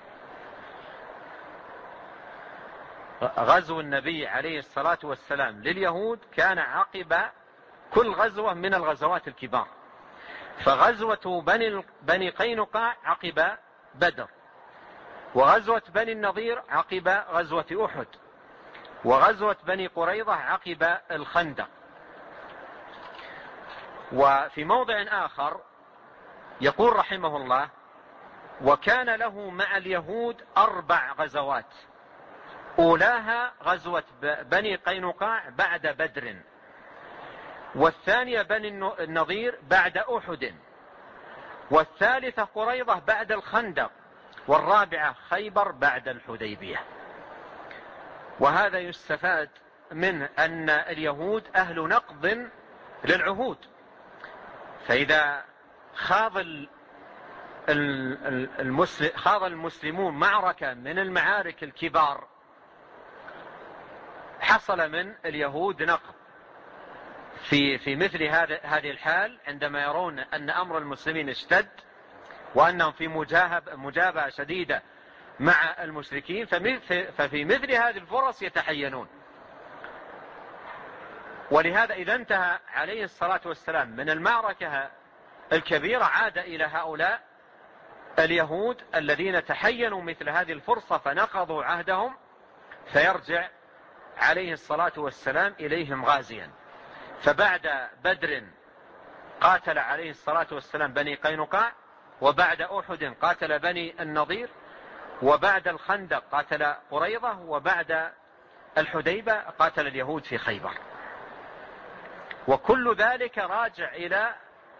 غزو النبي عليه الصلاة والسلام لليهود كان عقب كل غزوة من الغزوات الكبار. فغزوة بني قينقاع عقب بدر، وغزوة بني النضير عقب غزوة أحد، وغزوة بني قريظة عقب الخندق. وفي موضع آخر يقول رحمه الله وكان له مع اليهود 4 غزوات، أولاها غزوة بني قينقاع بعد بدر، والثانية بني النضير بعد أحد، والثالثة قريظة بعد الخندق، والرابعة خيبر بعد الحديبية. وهذا يستفاد منه أن اليهود أهل نقض للعهود، فإذا خاض المسلمون معركة من المعارك الكبار حصل من اليهود نقض في مثل هذه الحال، عندما يرون أن أمر المسلمين اشتد وأنهم في مجابهة شديدة مع المشركين، ففي مثل هذه الفرص يتحينون. ولهذا إذا انتهى عليه الصلاة والسلام من المعركة الكبيرة عاد إلى هؤلاء اليهود الذين تحينوا مثل هذه الفرصة فنقضوا عهدهم، فيرجع عليه الصلاة والسلام إليهم غازيا. فبعد بدر قاتل عليه الصلاة والسلام بني قينقاع، وبعد أحد قاتل بني النضير، وبعد الخندق قاتل قريظة، وبعد الحديبة قاتل اليهود في خيبر. وكل ذلك راجع إلى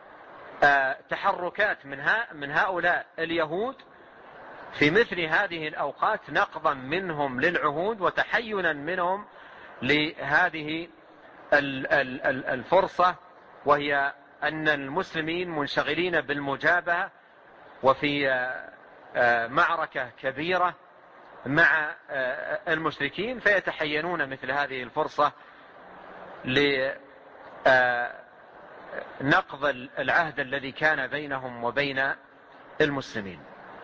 تحركات من هؤلاء اليهود في مثل هذه الأوقات، نقضا منهم للعهود وتحينا منهم لهذه الفرصة، وهي أن المسلمين منشغلين بالمجابهة وفي معركة كبيرة مع المشركين، فيتحينون مثل هذه الفرصة لنقض العهد الذي كان بينهم وبين المسلمين.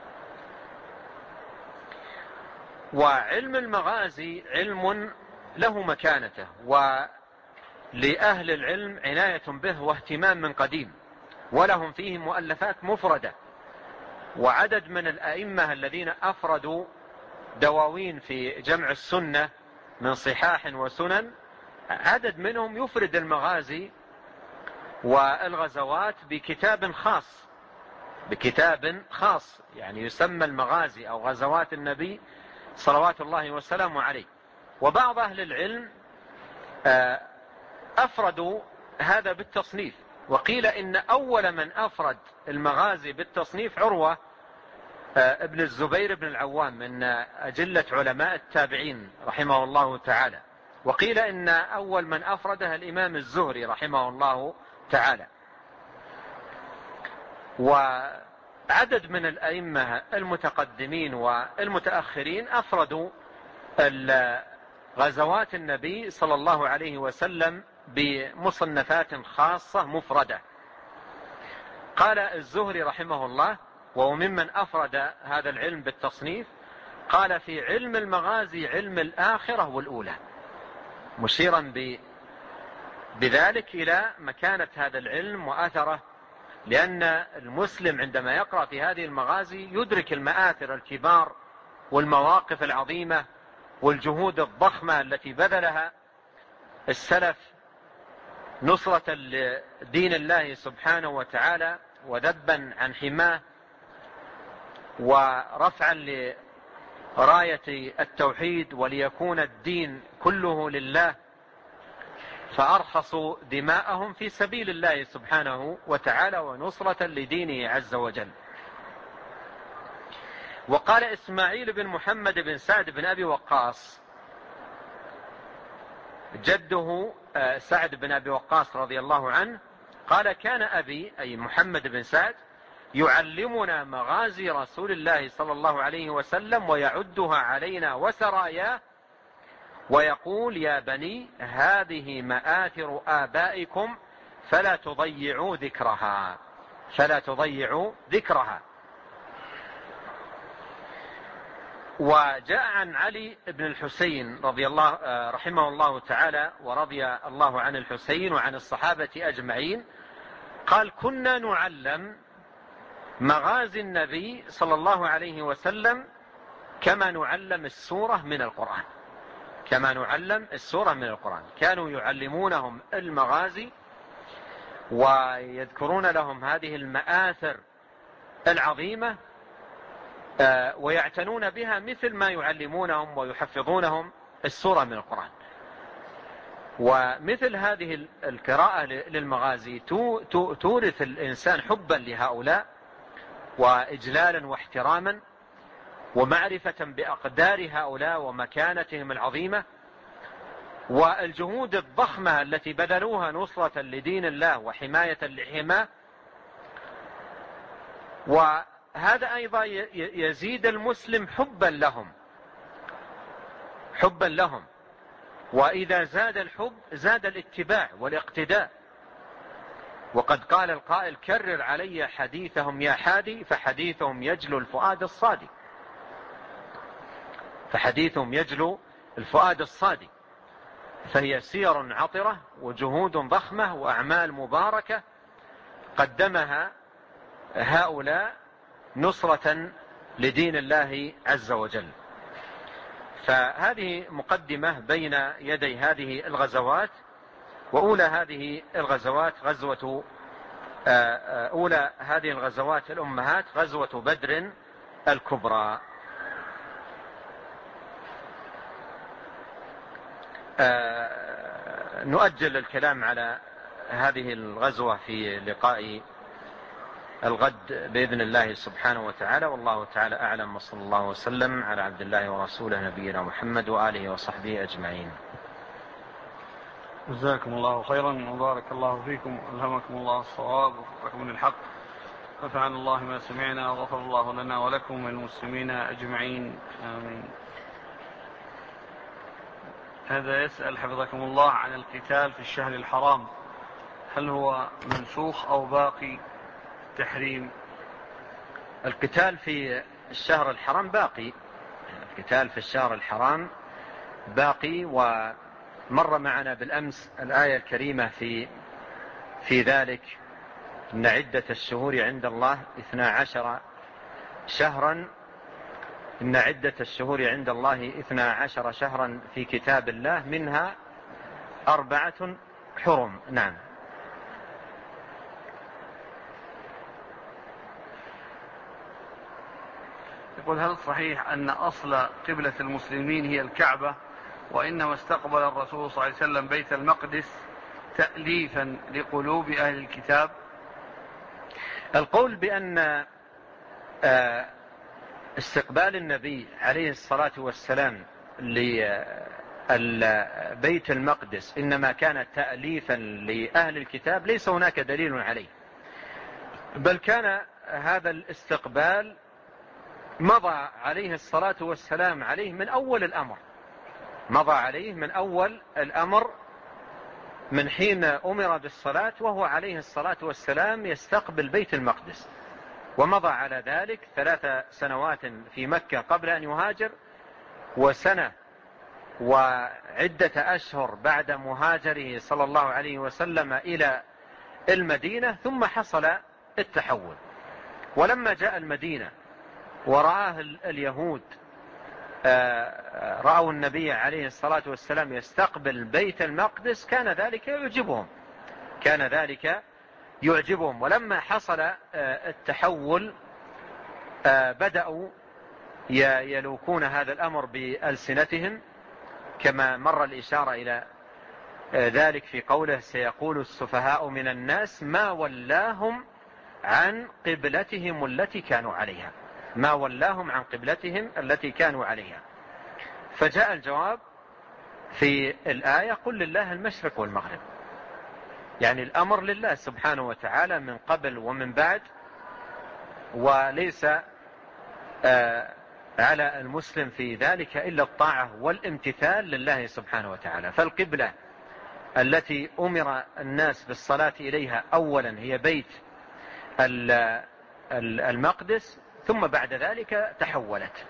وعلم المغازي علم له مكانته، ولأهل العلم عناية به واهتمام من قديم، ولهم فيه مؤلفات مفردة. وعدد من الأئمة الذين أفردوا دواوين في جمع السنة من صحاح وسنن، عدد منهم يفرد المغازي والغزوات بكتاب خاص، يعني يسمى المغازي أو غزوات النبي صلوات الله وسلامه عليه. وبعض أهل العلم أفردوا هذا بالتصنيف، وقيل إن أول من أفرد المغازي بالتصنيف عروة ابن الزبير بن العوام من أجلة علماء التابعين رحمه الله تعالى. وقيل إن أول من أفردها الإمام الزهري رحمه الله تعالى. وعدد من الأئمة المتقدمين والمتأخرين أفردوا غزوات النبي صلى الله عليه وسلم بمصنفات خاصة مفردة. قال الزهري رحمه الله، وهو ممن أفرد هذا العلم بالتصنيف، قال: في علم المغازي علم الآخرة والأولى، مشيرا بذلك إلى مكانة هذا العلم وأثره، لأن المسلم عندما يقرأ في هذه المغازي يدرك المآثر الكبار والمواقف العظيمة والجهود الضخمة التي بذلها السلف نصرة لدين الله سبحانه وتعالى، وذبا عن حماه، ورفعا لراية التوحيد، وليكون الدين كله لله، فأرخصوا دماءهم في سبيل الله سبحانه وتعالى ونصرة لدينه عز وجل. وقال إسماعيل بن محمد بن سعد بن أبي وقاص، جده سعد بن أبي وقاص رضي الله عنه، قال: كان أبي أي محمد بن سعد يعلمنا مغازي رسول الله صلى الله عليه وسلم ويعدها علينا وسراياه، ويقول: يا بني هذه مآثر آبائكم فلا تضيعوا ذكرها. وجاء عن علي بن الحسين رحمه الله تعالى ورضي الله عن الحسين وعن الصحابة أجمعين، قال: كنا نعلم مغازي النبي صلى الله عليه وسلم كما نعلم السورة من القرآن. كانوا يعلمونهم المغازي ويذكرون لهم هذه المآثر العظيمة ويعتنون بها مثل ما يعلمونهم ويحفظونهم السورة من القرآن. ومثل هذه القراءة للمغازي تورث الإنسان حبا لهؤلاء وإجلالا واحتراما ومعرفة بأقدار هؤلاء ومكانتهم العظيمة والجهود الضخمة التي بذلوها نصرة لدين الله وحماية لحماه. وهذا أيضا يزيد المسلم حبا لهم. وإذا زاد الحب زاد الاتباع والاقتداء. وقد قال القائل: كرر علي حديثهم يا حادي فحديثهم يجلو الفؤاد الصادق. فهي سير عطرة وجهود ضخمة وأعمال مباركة قدمها هؤلاء نصرة لدين الله عز وجل. فهذه مقدمة بين يدي هذه الغزوات. وأولى هذه الغزوات أولى هذه الغزوات الأمهات غزوة بدر الكبرى. نؤجل الكلام على هذه الغزوة في لقاء الغد بإذن الله سبحانه وتعالى. والله تعالى أعلم، وصلى الله وسلم على عبد الله ورسوله نبينا محمد وآله وصحبه أجمعين. جزاكم الله خيرا وبارك الله فيكم وألهمكم الله الصواب ووفقكم من الحق. نفعنا الله ما سمعنا وغفر الله لنا ولكم وللمسلمين أجمعين، آمين. هذا يسأل حفظكم الله عن القتال في الشهر الحرام، هل هو منسوخ أو باقي التحريم؟ القتال في الشهر الحرام باقي. القتال في الشهر الحرام باقي. ومر معنا بالأمس الآية الكريمة في ذلك: إن عدة الشهور عند الله 12 شهرا. إن عدة الشهور عند الله 12 شهرا في كتاب الله منها 4 حرم. نعم. يقول: هل صحيح أن أصل قبلة المسلمين هي الكعبة، وإنما استقبل الرسول صلى الله عليه وسلم بيت المقدس تأليفا لقلوب أهل الكتاب؟ القول بأن استقبال النبي عليه الصلاة والسلام لبيت المقدس إنما كان تأليفا لأهل الكتاب ليس هناك دليل عليه، بل كان هذا الاستقبال مضى عليه الصلاة والسلام عليه من أول الأمر، من حين أمر بالصلاة وهو عليه الصلاة والسلام يستقبل بيت المقدس. ومضى على ذلك 3 سنوات في مكة قبل أن يهاجر، وسنة وعدة أشهر بعد مهاجره صلى الله عليه وسلم إلى المدينة، ثم حصل التحول. ولما جاء المدينة ورآه اليهود رأوا النبي عليه الصلاة والسلام يستقبل بيت المقدس كان ذلك يعجبهم. ولما حصل التحول بدأوا يلوكون هذا الأمر بألسنتهم، كما مر الإشارة إلى ذلك في قوله: سيقول السفهاء من الناس ما ولاهم عن قبلتهم التي كانوا عليها. فجاء الجواب في الآية: قل لله المشرق والمغرب. يعني الأمر لله سبحانه وتعالى من قبل ومن بعد، وليس على المسلم في ذلك إلا الطاعة والامتثال لله سبحانه وتعالى. فالقبلة التي أمر الناس بالصلاة إليها أولا هي بيت المقدس، ثم بعد ذلك تحولت.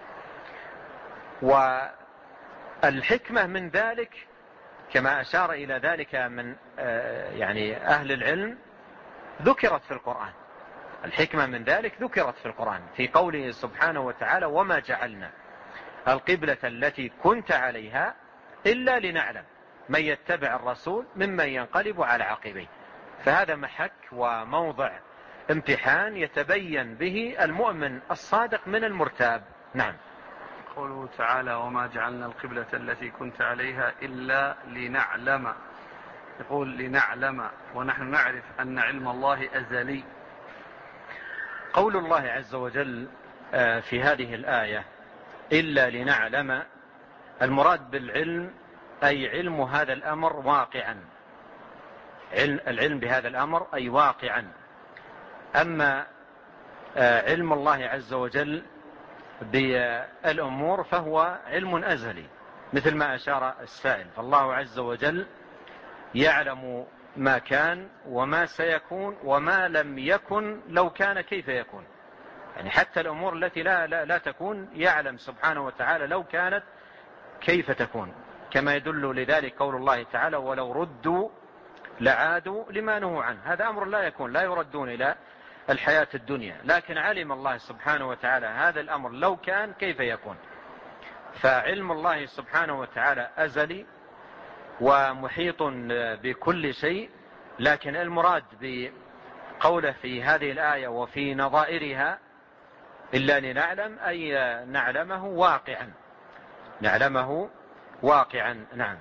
والحكمة من ذلك كما أشار إلى ذلك من يعني أهل العلم ذكرت في القرآن. الحكمة من ذلك ذكرت في القرآن في قوله سبحانه وتعالى: وما جعلنا القبلة التي كنت عليها إلا لنعلم من يتبع الرسول ممن ينقلب على عقبيه. فهذا محك وموضع امتحان يتبين به المؤمن الصادق من المرتاب. نعم. قوله تعالى وما جعلنا القبلة التي كنت عليها إلا لنعلم، يقول لنعلم ونحن نعرف أن علم الله أزلي. قول الله عز وجل في هذه الآية إلا لنعلم، المراد بالعلم أي علم هذا الأمر واقعا، العلم بهذا الأمر أي واقعا. أما علم الله عز وجل بالأمور فهو علم أزلي مثل ما أشار السائل، فالله عز وجل يعلم ما كان وما سيكون وما لم يكن لو كان كيف يكون، يعني حتى الأمور التي لا تكون يعلم سبحانه وتعالى لو كانت كيف تكون، كما يدل لذلك قول الله تعالى ولو ردوا لعادوا لما نهوا عنه. هذا أمر لا يكون، لا يردون إلى الحياة الدنيا، لكن علم الله سبحانه وتعالى هذا الأمر لو كان كيف يكون. فعلم الله سبحانه وتعالى أزلي ومحيط بكل شيء، لكن المراد بقوله في هذه الآية وفي نظائرها إلا لنعلم أي نعلمه واقعا، نعلمه واقعا. نعم.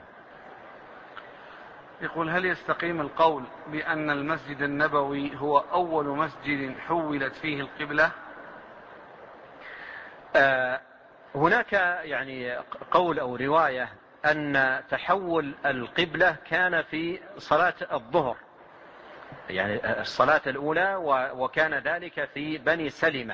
يقول هل يستقيم القول بأن المسجد النبوي هو أول مسجد حولت فيه القبلة؟ هناك يعني قول أو رواية أن تحول القبلة كان في صلاة الظهر، يعني الصلاة الأولى، وكان ذلك في بني سلمة،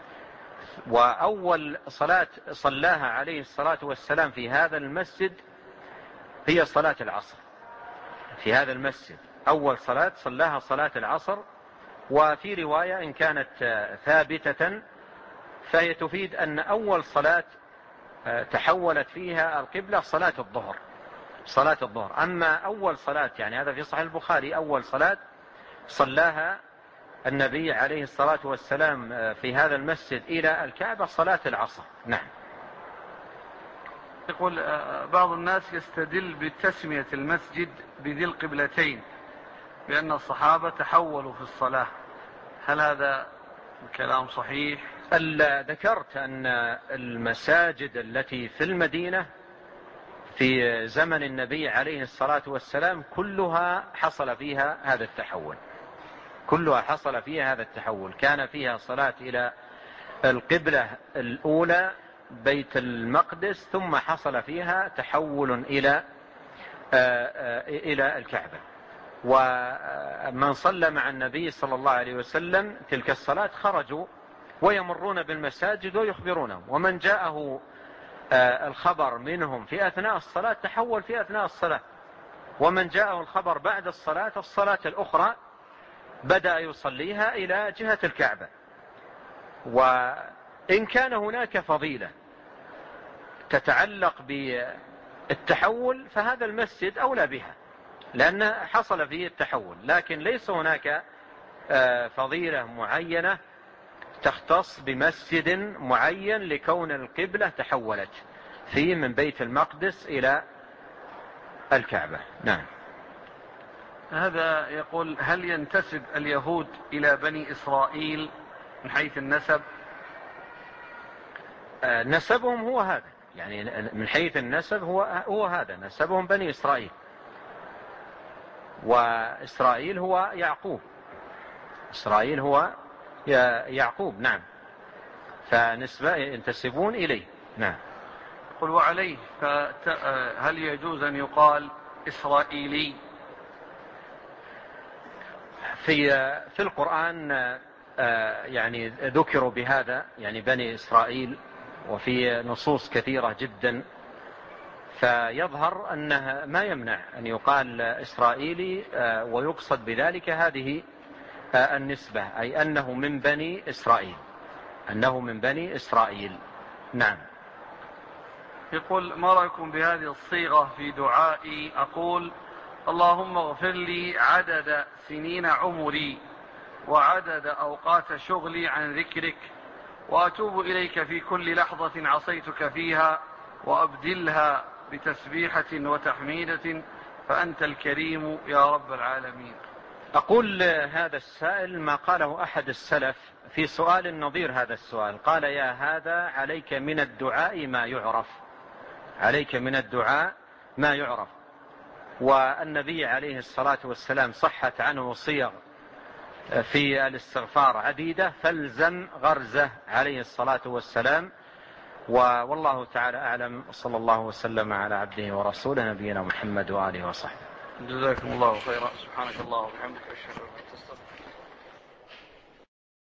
وأول صلاة صلاها عليه الصلاة والسلام في هذا المسجد هي صلاة العصر. في هذا المسجد أول صلاة صلاها صلاة العصر، وفي رواية إن كانت ثابتة فهي تفيد أن أول صلاة تحولت فيها القبلة صلاة الظهر، صلاة الظهر. أما أول صلاة يعني هذا في صحيح البخاري أول صلاة صلاها النبي عليه الصلاة والسلام في هذا المسجد إلى الكعبة صلاة العصر. نعم. يقول بعض الناس يستدل بتسمية المسجد بذي القبلتين بأن الصحابة تحولوا في الصلاة، هل هذا الكلام صحيح؟ ذكرت أن المساجد التي في المدينة في زمن النبي عليه الصلاة والسلام كلها حصل فيها هذا التحول، كلها حصل فيها هذا التحول، كان فيها صلاة إلى القبلة الأولى بيت المقدس، ثم حصل فيها تحول إلى الكعبة. ومن صلى مع النبي صلى الله عليه وسلم تلك الصلاة خرجوا ويمرون بالمساجد ويخبرونهم، ومن جاءه الخبر منهم في أثناء الصلاة تحول في أثناء الصلاة، ومن جاءه الخبر بعد الصلاة الأخرى بدأ يصليها إلى جهة الكعبة. وإن كان هناك فضيلة تتعلق بالتحول فهذا المسجد أولى بها لأن حصل فيه التحول، لكن ليس هناك فضيلة معينة تختص بمسجد معين لكون القبلة تحولت فيه من بيت المقدس إلى الكعبة. نعم. هذا يقول هل ينتسب اليهود إلى بني إسرائيل من حيث النسب؟ نسبهم هو هذا، يعني من حيث النسب هو هذا، نسبهم بني إسرائيل، وإسرائيل هو يعقوب، إسرائيل هو يعقوب. نعم. فنسبة ينتسبون إليه. نعم. قل وعليه هل يجوز أن يقال إسرائيلي؟ في القرآن يعني ذكروا بهذا، يعني بني إسرائيل، وفي نصوص كثيرة جدا، فيظهر أنها ما يمنع أن يقال إسرائيلي ويقصد بذلك هذه النسبة، أي أنه من بني إسرائيل، أنه من بني إسرائيل. نعم. يقول ما رأيكم بهذه الصيغة في دعائي؟ أقول اللهم اغفر لي عدد سنين عمري وعدد أوقات شغلي عن ذكرك، وأتوب إليك في كل لحظة عصيتك فيها، وأبدلها بتسبيحة وتحميدة، فأنت الكريم يا رب العالمين. أقول هذا السائل ما قاله أحد السلف في سؤال نظير هذا السؤال، قال: يا هذا عليك من الدعاء ما يعرف، عليك من الدعاء ما يعرف. والنبي عليه الصلاة والسلام صحت عنه صيغ في الاستغفار عديدة، فالزم غرزه عليه الصلاة والسلام. والله تعالى أعلم، صلى الله وسلم على عبده ورسوله نبينا محمد وآله وصحبه. جزاكم الله خيرا. سبحانك الله وبحمدك أشهد أن لا إله إلا أنت أستغفرك.